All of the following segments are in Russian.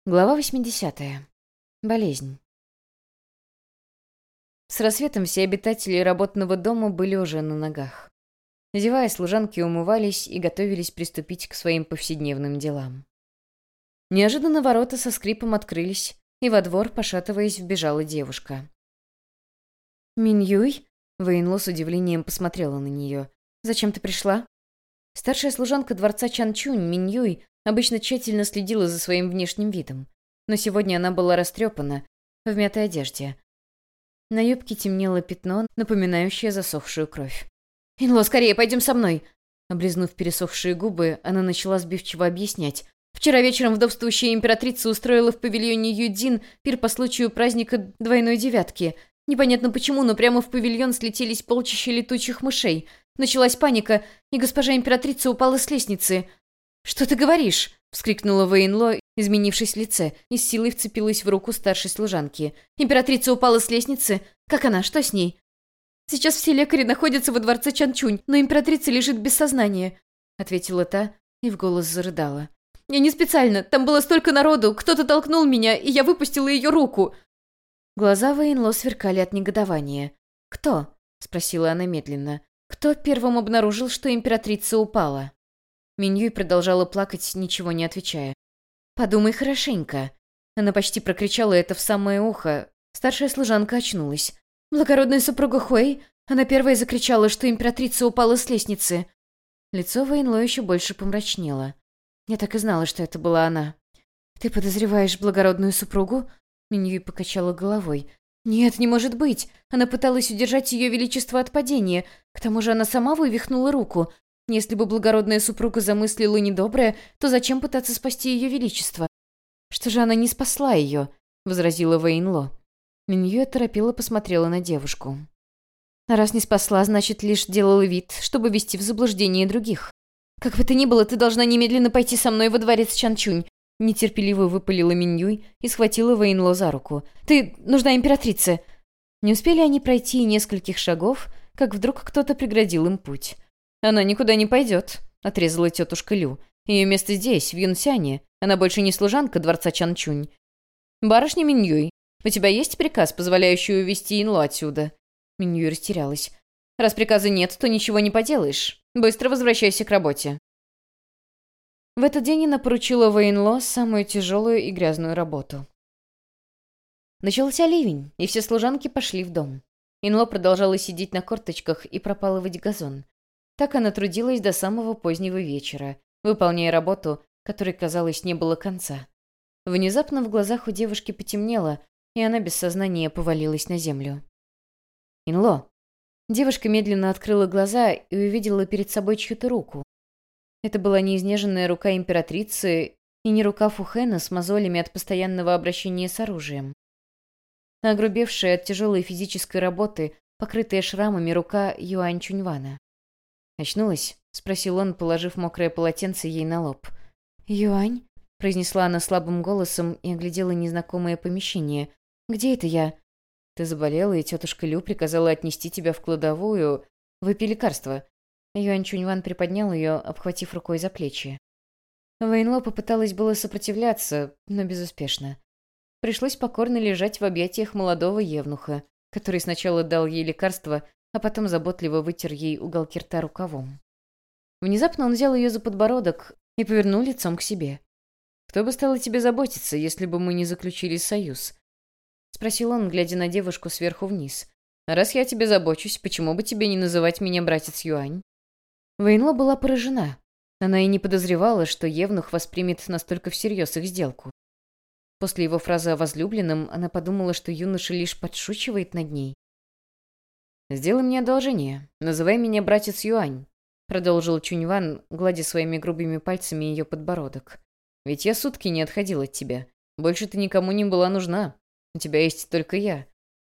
Глава 80. Болезнь. С рассветом все обитатели работного дома были уже на ногах. Зевая, служанки умывались и готовились приступить к своим повседневным делам. Неожиданно ворота со скрипом открылись, и во двор, пошатываясь, вбежала девушка. «Миньюй?» — Вэйнло с удивлением посмотрела на нее. «Зачем ты пришла?» Старшая служанка дворца Чанчунь, Миньюй, обычно тщательно следила за своим внешним видом. Но сегодня она была растрепана, в мятой одежде. На юбке темнело пятно, напоминающее засохшую кровь. «Инло, скорее, пойдем со мной!» Облизнув пересохшие губы, она начала сбивчиво объяснять. «Вчера вечером вдовствующая императрица устроила в павильоне Юдзин пир по случаю праздника двойной девятки. Непонятно почему, но прямо в павильон слетелись полчища летучих мышей. Началась паника, и госпожа императрица упала с лестницы. «Что ты говоришь?» — вскрикнула Вэйнло, изменившись в лице, и с силой вцепилась в руку старшей служанки. «Императрица упала с лестницы? Как она? Что с ней?» «Сейчас все лекари находятся во дворце Чанчунь, но императрица лежит без сознания», — ответила та и в голос зарыдала. «Я не специально. Там было столько народу. Кто-то толкнул меня, и я выпустила ее руку». Глаза Вэйнло сверкали от негодования. «Кто?» — спросила она медленно. «Кто первым обнаружил, что императрица упала?» Миньюй продолжала плакать, ничего не отвечая. «Подумай хорошенько». Она почти прокричала это в самое ухо. Старшая служанка очнулась. «Благородная супруга Хуэй?» Она первая закричала, что императрица упала с лестницы. Лицо Вэйнло еще больше помрачнело. Я так и знала, что это была она. «Ты подозреваешь благородную супругу?» Миньюй покачала головой. «Нет, не может быть. Она пыталась удержать ее величество от падения. К тому же она сама вывихнула руку. Если бы благородная супруга замыслила недоброе, то зачем пытаться спасти ее величество?» «Что же она не спасла ее?» — возразила Вэйнло. Миньюй торопила посмотрела на девушку. «А раз не спасла, значит, лишь делала вид, чтобы ввести в заблуждение других. Как бы то ни было, ты должна немедленно пойти со мной во дворец Чанчунь», — нетерпеливо выпалила Миньюй и схватила Вэйнло за руку. «Ты нужна императрице!» Не успели они пройти нескольких шагов, как вдруг кто-то преградил им путь. «Она никуда не пойдет», — отрезала тетушка Лю. «Ее место здесь, в Юнсяне. Она больше не служанка дворца Чанчунь. Барышня Миньюй, у тебя есть приказ, позволяющий увезти Инло отсюда?» Миньюй растерялась. «Раз приказа нет, то ничего не поделаешь. Быстро возвращайся к работе». В этот день она поручила Вэйнло самую тяжелую и грязную работу. Начался ливень, и все служанки пошли в дом. Инло продолжала сидеть на корточках и пропалывать газон. Так она трудилась до самого позднего вечера, выполняя работу, которой, казалось, не было конца. Внезапно в глазах у девушки потемнело, и она без сознания повалилась на землю. «Инло!» Девушка медленно открыла глаза и увидела перед собой чью-то руку. Это была не изнеженная рука императрицы и не рука Фухэна с мозолями от постоянного обращения с оружием. А огрубевшая от тяжелой физической работы, покрытая шрамами рука Юань Чуньвана. «Очнулась?» — спросил он, положив мокрое полотенце ей на лоб. «Юань?» — произнесла она слабым голосом и оглядела незнакомое помещение. «Где это я?» «Ты заболела, и тетушка Лю приказала отнести тебя в кладовую. Выпей лекарство». Юань Чуньван приподнял ее, обхватив рукой за плечи. Вэйнло попыталась было сопротивляться, но безуспешно. Пришлось покорно лежать в объятиях молодого евнуха, который сначала дал ей лекарство, а потом заботливо вытер ей уголки рта рукавом. Внезапно он взял ее за подбородок и повернул лицом к себе. «Кто бы стал о тебе заботиться, если бы мы не заключили союз?» — спросил он, глядя на девушку сверху вниз. «А раз я о тебе забочусь, почему бы тебе не называть меня братец Юань?» Вэйнло была поражена. Она и не подозревала, что евнух воспримет настолько всерьез их сделку. После его фразы о возлюбленном она подумала, что юноша лишь подшучивает над ней. «Сделай мне одолжение. Называй меня братец Юань», — продолжил Чуньван, гладя своими грубыми пальцами ее подбородок. «Ведь я сутки не отходил от тебя. Больше ты никому не была нужна. У тебя есть только я».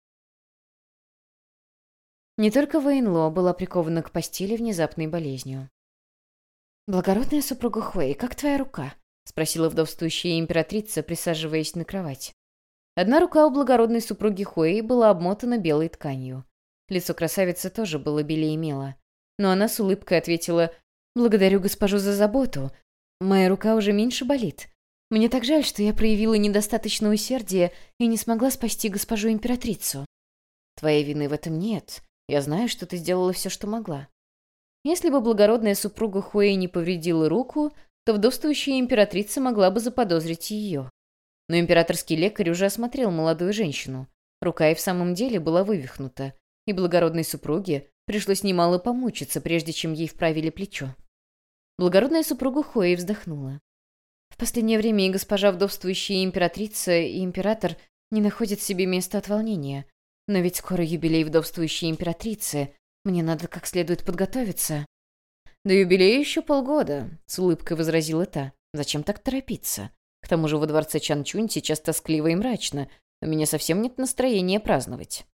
Не только Вэйнло была прикована к постели внезапной болезнью. «Благородная супруга Хуэй, как твоя рука?» — спросила вдовствующая императрица, присаживаясь на кровать. Одна рука у благородной супруги Хуэй была обмотана белой тканью. Лицо красавицы тоже было белее мела. Но она с улыбкой ответила: «Благодарю госпожу за заботу. Моя рука уже меньше болит». Мне так жаль, что я проявила недостаточно усердия и не смогла спасти госпожу императрицу. Твоей вины в этом нет. Я знаю, что ты сделала все, что могла. Если бы благородная супруга Хуэй не повредила руку, то вдовствующая императрица могла бы заподозрить ее. Но императорский лекарь уже осмотрел молодую женщину. Рука и в самом деле была вывихнута, и благородной супруге пришлось немало помучиться, прежде чем ей вправили плечо. Благородная супруга Хуэй вздохнула. В последнее время и госпожа вдовствующая императрица, и император не находят себе места от волнения. Но ведь скоро юбилей вдовствующей императрицы. Мне надо как следует подготовиться. До юбилея еще полгода, с улыбкой возразила та. Зачем так торопиться? К тому же во дворце Чанчунь сейчас тоскливо и мрачно. У меня совсем нет настроения праздновать.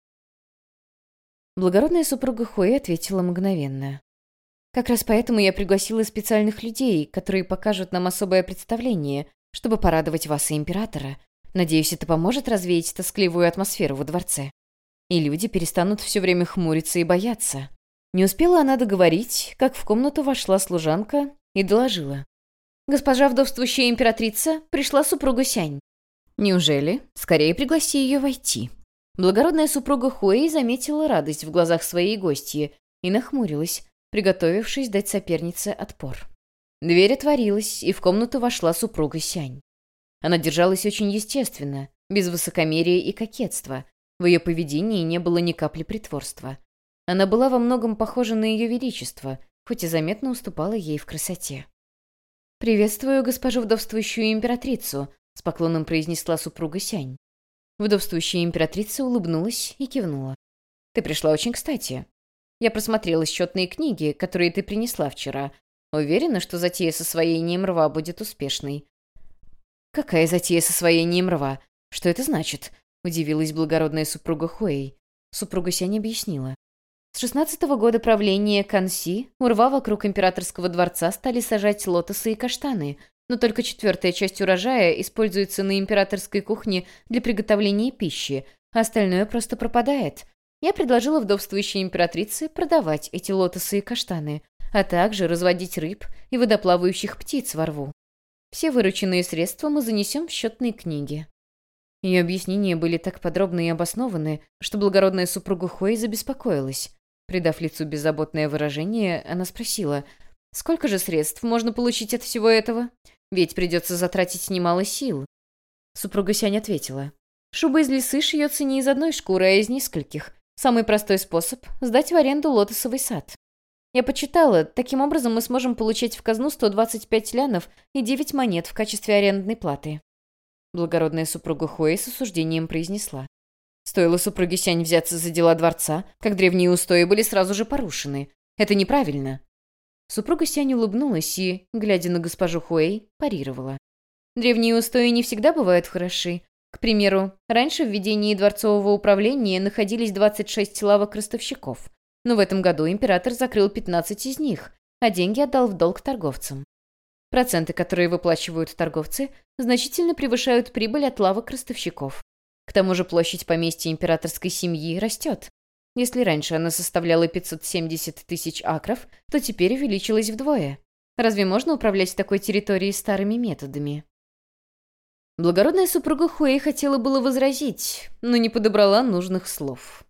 Благородная супруга Хуэй ответила мгновенно. Как раз поэтому я пригласила специальных людей, которые покажут нам особое представление, чтобы порадовать вас и императора. Надеюсь, это поможет развеять тоскливую атмосферу во дворце. И люди перестанут все время хмуриться и бояться. Не успела она договорить, как в комнату вошла служанка и доложила. «Госпожа вдовствующая императрица, пришла супруга Сянь». «Неужели? Скорее пригласи ее войти». Благородная супруга Хуэй заметила радость в глазах своей гостьи и нахмурилась, приготовившись дать сопернице отпор. Дверь отворилась, и в комнату вошла супруга Сянь. Она держалась очень естественно, без высокомерия и кокетства. В ее поведении не было ни капли притворства. Она была во многом похожа на ее величество, хоть и заметно уступала ей в красоте. «Приветствую госпожу вдовствующую императрицу», — с поклоном произнесла супруга Сянь. Вдовствующая императрица улыбнулась и кивнула. «Ты пришла очень кстати. Я просмотрела счетные книги, которые ты принесла вчера. Уверена, что затея с освоением рва будет успешной». «Какая затея с освоением рва? Что это значит?» — удивилась благородная супруга Хуэй. Супруга Сянь объяснила. С 16-го года правления Канси у рва вокруг императорского дворца стали сажать лотосы и каштаны, но только 4-я часть урожая используется на императорской кухне для приготовления пищи, а остальное просто пропадает. Я предложила вдовствующей императрице продавать эти лотосы и каштаны, а также разводить рыб и водоплавающих птиц во рву. Все вырученные средства мы занесем в счетные книги. Ее объяснения были так подробны и обоснованы, что благородная супруга Хуэй забеспокоилась. Придав лицу беззаботное выражение, она спросила, «Сколько же средств можно получить от всего этого? Ведь придется затратить немало сил». Супруга Сянь ответила, «Шуба из лисы шьется не из одной шкуры, а из нескольких. Самый простой способ — сдать в аренду лотосовый сад. Я почитала, таким образом мы сможем получать в казну 125 лянов и 9 монет в качестве арендной платы». Благородная супруга Хуэй с осуждением произнесла. Стоило супруге Сянь взяться за дела дворца, как древние устои были сразу же порушены. Это неправильно. Супруга Сянь улыбнулась и, глядя на госпожу Хуэй, парировала. Древние устои не всегда бывают хороши. К примеру, раньше в ведении дворцового управления находились 26 лавок-ростовщиков, но в этом году император закрыл 15 из них, а деньги отдал в долг торговцам. Проценты, которые выплачивают торговцы, значительно превышают прибыль от лавок-ростовщиков. К тому же площадь поместья императорской семьи растет. Если раньше она составляла 570 тысяч акров, то теперь увеличилась вдвое. Разве можно управлять такой территорией старыми методами? Благородная супруга Хуэй хотела было возразить, но не подобрала нужных слов.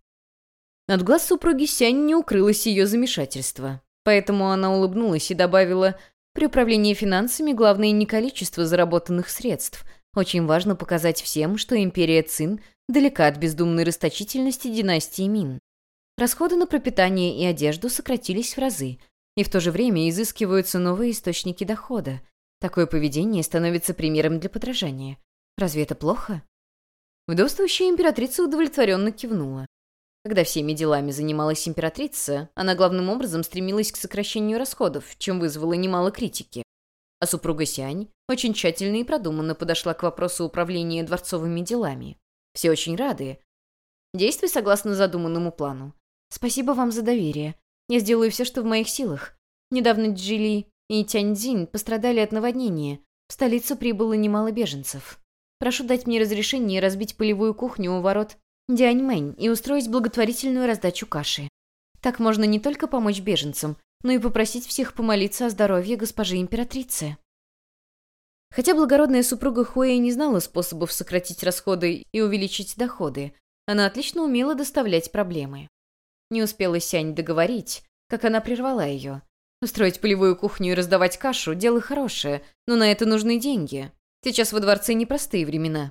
От глаз супруги Сянь не укрылось ее замешательство, поэтому она улыбнулась и добавила, «При управлении финансами главное не количество заработанных средств. Очень важно показать всем, что империя Цин далека от бездумной расточительности династии Мин. Расходы на пропитание и одежду сократились в разы, и в то же время изыскиваются новые источники дохода. Такое поведение становится примером для подражания. Разве это плохо?» Вдовствующая императрица удовлетворенно кивнула. Когда всеми делами занималась императрица, она главным образом стремилась к сокращению расходов, чем вызвала немало критики. А супруга Сянь очень тщательно и продуманно подошла к вопросу управления дворцовыми делами. Все очень рады. Действуй согласно задуманному плану. Спасибо вам за доверие. Я сделаю все, что в моих силах. Недавно Джили и Тяньцзинь пострадали от наводнения. В столицу прибыло немало беженцев. Прошу дать мне разрешение разбить полевую кухню у ворот Дяньмэнь и устроить благотворительную раздачу каши. Так можно не только помочь беженцам, но и попросить всех помолиться о здоровье госпожи императрицы. Хотя благородная супруга Хуэй не знала способов сократить расходы и увеличить доходы, она отлично умела доставлять проблемы. Не успела Сянь договорить, как она прервала ее. Устроить полевую кухню и раздавать кашу – дело хорошее, но на это нужны деньги. Сейчас во дворце непростые времена.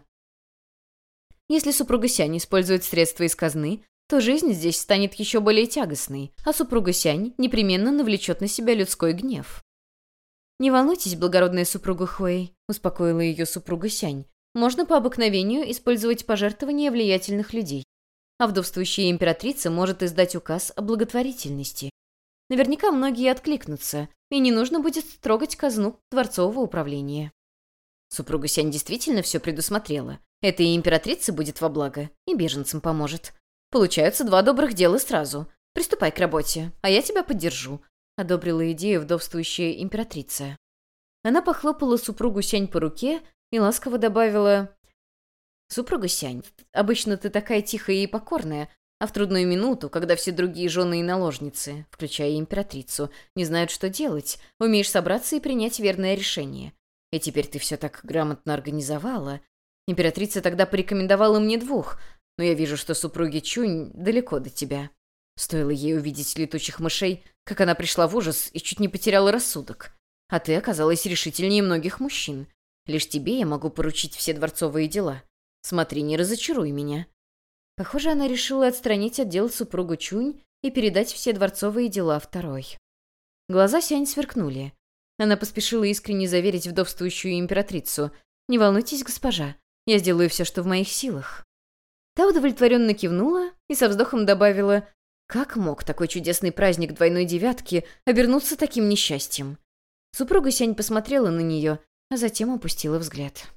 Если супруга Сянь использует средства из казны, то жизнь здесь станет еще более тягостной, а супруга Сянь непременно навлечет на себя людской гнев. «Не волнуйтесь, благородная супруга Хуэй», — успокоила ее супруга Сянь. «Можно по обыкновению использовать пожертвования влиятельных людей. А вдовствующая императрица может издать указ о благотворительности. Наверняка многие откликнутся, и не нужно будет трогать казну дворцового управления». Супруга Сянь действительно все предусмотрела. Это и императрице будет во благо, и беженцам поможет. Получаются два добрых дела сразу. Приступай к работе, а я тебя поддержу», — одобрила идею вдовствующая императрица. Она похлопала супругу Сянь по руке и ласково добавила: «Супруга Сянь, обычно ты такая тихая и покорная, а в трудную минуту, когда все другие жены и наложницы, включая императрицу, не знают, что делать, умеешь собраться и принять верное решение. И теперь ты все так грамотно организовала. Императрица тогда порекомендовала мне двух, но я вижу, что супруги Чунь далеко до тебя. Стоило ей увидеть летучих мышей, как она пришла в ужас и чуть не потеряла рассудок. А ты оказалась решительнее многих мужчин. Лишь тебе я могу поручить все дворцовые дела. Смотри, не разочаруй меня». Похоже, она решила отстранить от дел супругу Чунь и передать все дворцовые дела второй. Глаза Сянь сверкнули. Она поспешила искренне заверить вдовствующую императрицу: «Не волнуйтесь, госпожа, я сделаю все, что в моих силах». Та удовлетворенно кивнула и со вздохом добавила: «Как мог такой чудесный праздник двойной девятки обернуться таким несчастьем?» Супруга Сянь посмотрела на нее, а затем опустила взгляд.